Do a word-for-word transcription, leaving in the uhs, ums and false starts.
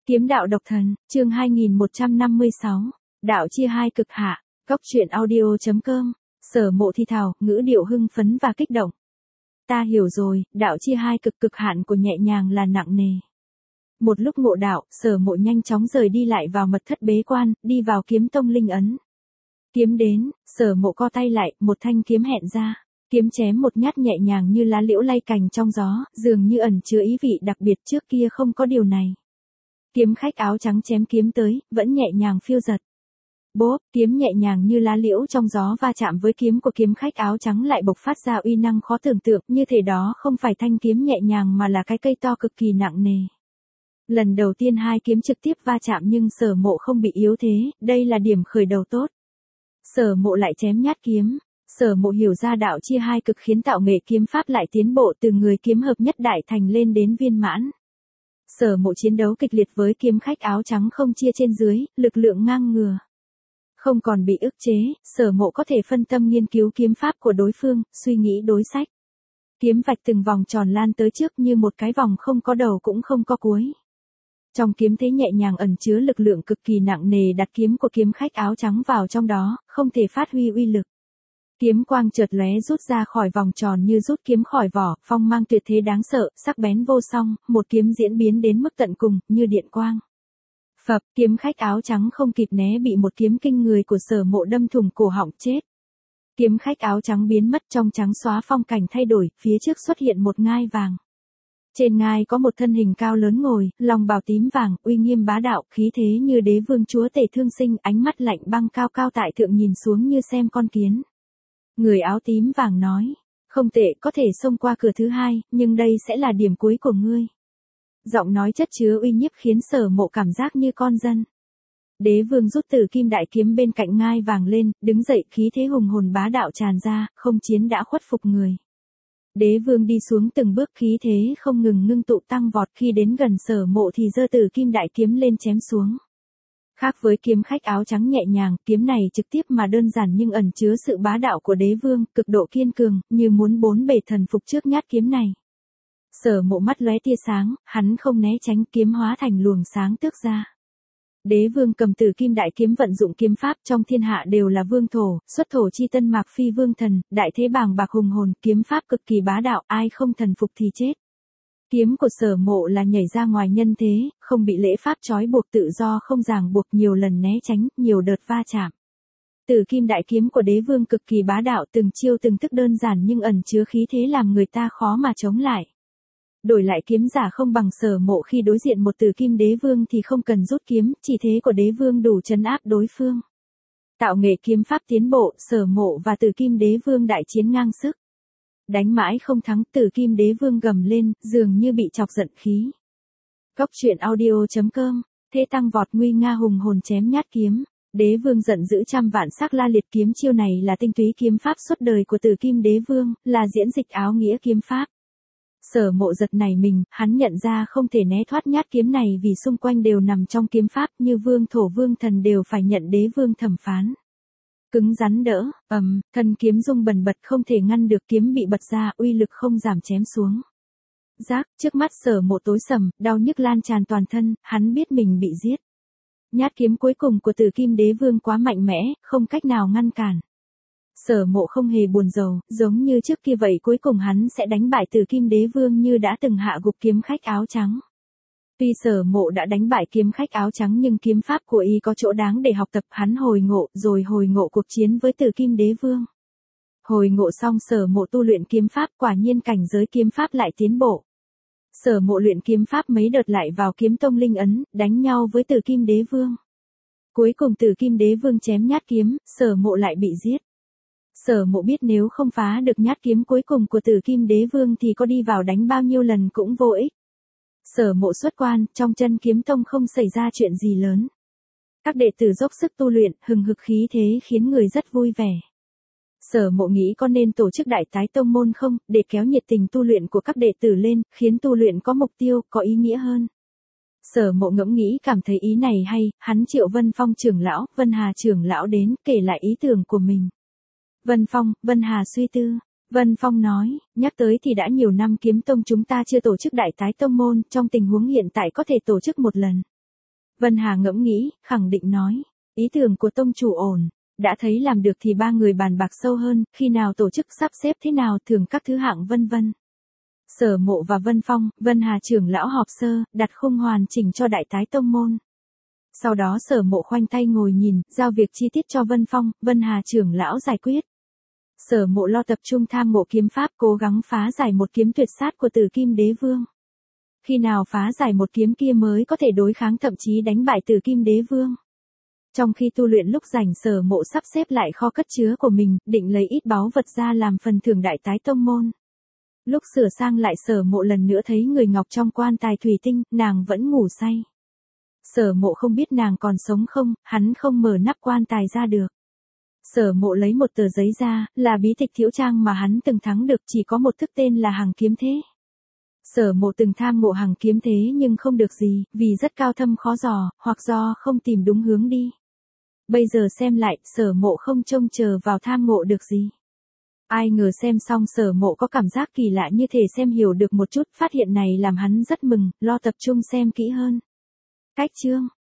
Kiếm đạo độc thần, chương hai nghìn một trăm năm mươi sáu, đạo chia hai cực hạ, góc truyện audio.com, Sở Mộ thi thào, ngữ điệu hưng phấn và kích động. Ta hiểu rồi, đạo chia hai cực cực hạn của nhẹ nhàng là nặng nề. Một lúc ngộ đạo, Sở Mộ nhanh chóng rời đi lại vào mật thất bế quan, đi vào kiếm tông linh ấn. Kiếm đến, Sở Mộ co tay lại, một thanh kiếm hẹn ra. Kiếm chém một nhát nhẹ nhàng như lá liễu lay cành trong gió, dường như ẩn chứa ý vị đặc biệt, trước kia không có điều này. Kiếm khách áo trắng chém kiếm tới, vẫn nhẹ nhàng phiêu giật. Bốp, kiếm nhẹ nhàng như lá liễu trong gió va chạm với kiếm của kiếm khách áo trắng lại bộc phát ra uy năng khó tưởng tượng, như thể đó không phải thanh kiếm nhẹ nhàng mà là cái cây to cực kỳ nặng nề. Lần đầu tiên hai kiếm trực tiếp va chạm nhưng Sở Mộ không bị yếu thế, đây là điểm khởi đầu tốt. Sở Mộ lại chém nhát kiếm. Sở Mộ hiểu ra đạo chia hai cực khiến tạo nghệ kiếm pháp lại tiến bộ từ người kiếm hợp nhất đại thành lên đến viên mãn. Sở Mộ chiến đấu kịch liệt với kiếm khách áo trắng không chia trên dưới, lực lượng ngang ngừa. Không còn bị ức chế, Sở Mộ có thể phân tâm nghiên cứu kiếm pháp của đối phương, suy nghĩ đối sách. Kiếm vạch từng vòng tròn lan tới trước như một cái vòng không có đầu cũng không có cuối. Trong kiếm thế nhẹ nhàng ẩn chứa lực lượng cực kỳ nặng nề, đặt kiếm của kiếm khách áo trắng vào trong đó, không thể phát huy uy lực. Kiếm quang chợt lóe rút ra khỏi vòng tròn như rút kiếm khỏi vỏ, phong mang tuyệt thế đáng sợ, sắc bén vô song, một kiếm diễn biến đến mức tận cùng, như điện quang. Phập, kiếm khách áo trắng không kịp né bị một kiếm kinh người của Sở Mộ đâm thủng cổ họng chết. Kiếm khách áo trắng biến mất trong trắng xóa, phong cảnh thay đổi, phía trước xuất hiện một ngai vàng. Trên ngai có một thân hình cao lớn ngồi, lòng bào tím vàng, uy nghiêm bá đạo, khí thế như đế vương chúa tể thương sinh, ánh mắt lạnh băng cao cao tại thượng nhìn xuống như xem con kiến. Người áo tím vàng nói, không tệ, có thể xông qua cửa thứ hai, nhưng đây sẽ là điểm cuối của ngươi. Giọng nói chất chứa uy nhiếp khiến Sở Mộ cảm giác như con dân. Đế vương rút từ kim đại kiếm bên cạnh ngai vàng lên, đứng dậy, khí thế hùng hồn bá đạo tràn ra, không chiến đã khuất phục người. Đế vương đi xuống từng bước, khí thế không ngừng ngưng tụ tăng vọt, khi đến gần Sở Mộ thì giơ từ kim đại kiếm lên chém xuống. Khác với kiếm khách áo trắng nhẹ nhàng, kiếm này trực tiếp mà đơn giản nhưng ẩn chứa sự bá đạo của đế vương, cực độ kiên cường, như muốn bốn bề thần phục trước nhát kiếm này. Sở Mộ mắt lóe tia sáng, hắn không né tránh, kiếm hóa thành luồng sáng tước ra. Đế vương cầm từ kim đại kiếm vận dụng kiếm pháp, trong thiên hạ đều là vương thổ, xuất thổ chi tân mạc phi vương thần, đại thế bàng bạc hùng hồn, kiếm pháp cực kỳ bá đạo, ai không thần phục thì chết. Kiếm của Sở Mộ là nhảy ra ngoài nhân thế, không bị lễ pháp trói buộc, tự do không ràng buộc, nhiều lần né tránh, nhiều đợt va chạm. Từ kim đại kiếm của đế vương cực kỳ bá đạo, từng chiêu từng thức đơn giản nhưng ẩn chứa khí thế làm người ta khó mà chống lại. Đổi lại kiếm giả không bằng Sở Mộ khi đối diện một từ kim đế vương thì không cần rút kiếm, chỉ thế của đế vương đủ trấn áp đối phương. Tạo nghệ kiếm pháp tiến bộ, Sở Mộ và từ kim đế vương đại chiến ngang sức. Đánh mãi không thắng, từ kim đế vương gầm lên, dường như bị chọc giận khí. Góc truyện audio.com, thế tăng vọt nguy nga hùng hồn chém nhát kiếm. Đế vương giận dữ trăm vạn sắc la liệt, kiếm chiêu này là tinh túy kiếm pháp suốt đời của từ kim đế vương, là diễn dịch áo nghĩa kiếm pháp. Sở Mộ giật nảy mình, hắn nhận ra không thể né thoát nhát kiếm này vì xung quanh đều nằm trong kiếm pháp, như vương thổ vương thần đều phải nhận đế vương thẩm phán. Cứng rắn đỡ, ầm, um, thân kiếm rung bần bật không thể ngăn được, kiếm bị bật ra, uy lực không giảm chém xuống. Rác, trước mắt Sở Mộ tối sầm, đau nhức lan tràn toàn thân, hắn biết mình bị giết. Nhát kiếm cuối cùng của từ kim đế vương quá mạnh mẽ, không cách nào ngăn cản. Sở Mộ không hề buồn rầu, giống như trước kia vậy, cuối cùng hắn sẽ đánh bại từ kim đế vương như đã từng hạ gục kiếm khách áo trắng. Tuy Sở Mộ đã đánh bại kiếm khách áo trắng nhưng kiếm pháp của y có chỗ đáng để học tập, hắn hồi ngộ, rồi hồi ngộ cuộc chiến với từ kim đế vương. Hồi ngộ xong Sở Mộ tu luyện kiếm pháp, quả nhiên cảnh giới kiếm pháp lại tiến bộ. Sở Mộ luyện kiếm pháp mấy đợt lại vào kiếm tông linh ấn, đánh nhau với từ kim đế vương. Cuối cùng từ kim đế vương chém nhát kiếm, Sở Mộ lại bị giết. Sở Mộ biết nếu không phá được nhát kiếm cuối cùng của từ kim đế vương thì có đi vào đánh bao nhiêu lần cũng vô ích. Sở Mộ xuất quan, trong chân kiếm tông không xảy ra chuyện gì lớn. Các đệ tử dốc sức tu luyện, hừng hực khí thế khiến người rất vui vẻ. Sở Mộ nghĩ có nên tổ chức đại tái tông môn không, để kéo nhiệt tình tu luyện của các đệ tử lên, khiến tu luyện có mục tiêu, có ý nghĩa hơn. Sở Mộ ngẫm nghĩ cảm thấy ý này hay, hắn triệu Vân Phong trưởng lão, Vân Hà trưởng lão đến, kể lại ý tưởng của mình. Vân Phong, Vân Hà suy tư. Vân Phong nói, nhắc tới thì đã nhiều năm kiếm tông chúng ta chưa tổ chức đại tái tông môn, trong tình huống hiện tại có thể tổ chức một lần. Vân Hà ngẫm nghĩ, khẳng định nói. Ý tưởng của tông chủ ổn. Đã thấy làm được thì ba người bàn bạc sâu hơn, khi nào tổ chức sắp xếp thế nào thường các thứ hạng vân vân. Sở Mộ và Vân Phong, Vân Hà trưởng lão họp sơ, đặt khung hoàn chỉnh cho đại tái tông môn. Sau đó Sở Mộ khoanh tay ngồi nhìn, giao việc chi tiết cho Vân Phong, Vân Hà trưởng lão giải quyết. Sở Mộ lo tập trung tham ngộ kiếm pháp, cố gắng phá giải một kiếm tuyệt sát của Tử Kim Đế Vương. Khi nào phá giải một kiếm kia mới có thể đối kháng thậm chí đánh bại Tử Kim Đế Vương. Trong khi tu luyện lúc rảnh Sở Mộ sắp xếp lại kho cất chứa của mình, định lấy ít báu vật ra làm phần thưởng đại tái tông môn. Lúc sửa sang lại Sở Mộ lần nữa thấy người ngọc trong quan tài thủy tinh, nàng vẫn ngủ say. Sở Mộ không biết nàng còn sống không, hắn không mở nắp quan tài ra được. Sở Mộ lấy một tờ giấy ra, là bí tịch Thiễu Trang mà hắn từng thắng được, chỉ có một thức tên là Hằng Kiếm Thế. Sở Mộ từng tham ngộ Hằng Kiếm Thế nhưng không được gì, vì rất cao thâm khó dò, hoặc do không tìm đúng hướng đi. Bây giờ xem lại, Sở Mộ không trông chờ vào tham ngộ được gì. Ai ngờ xem xong Sở Mộ có cảm giác kỳ lạ như thể xem hiểu được một chút, phát hiện này làm hắn rất mừng, lo tập trung xem kỹ hơn. Cách chương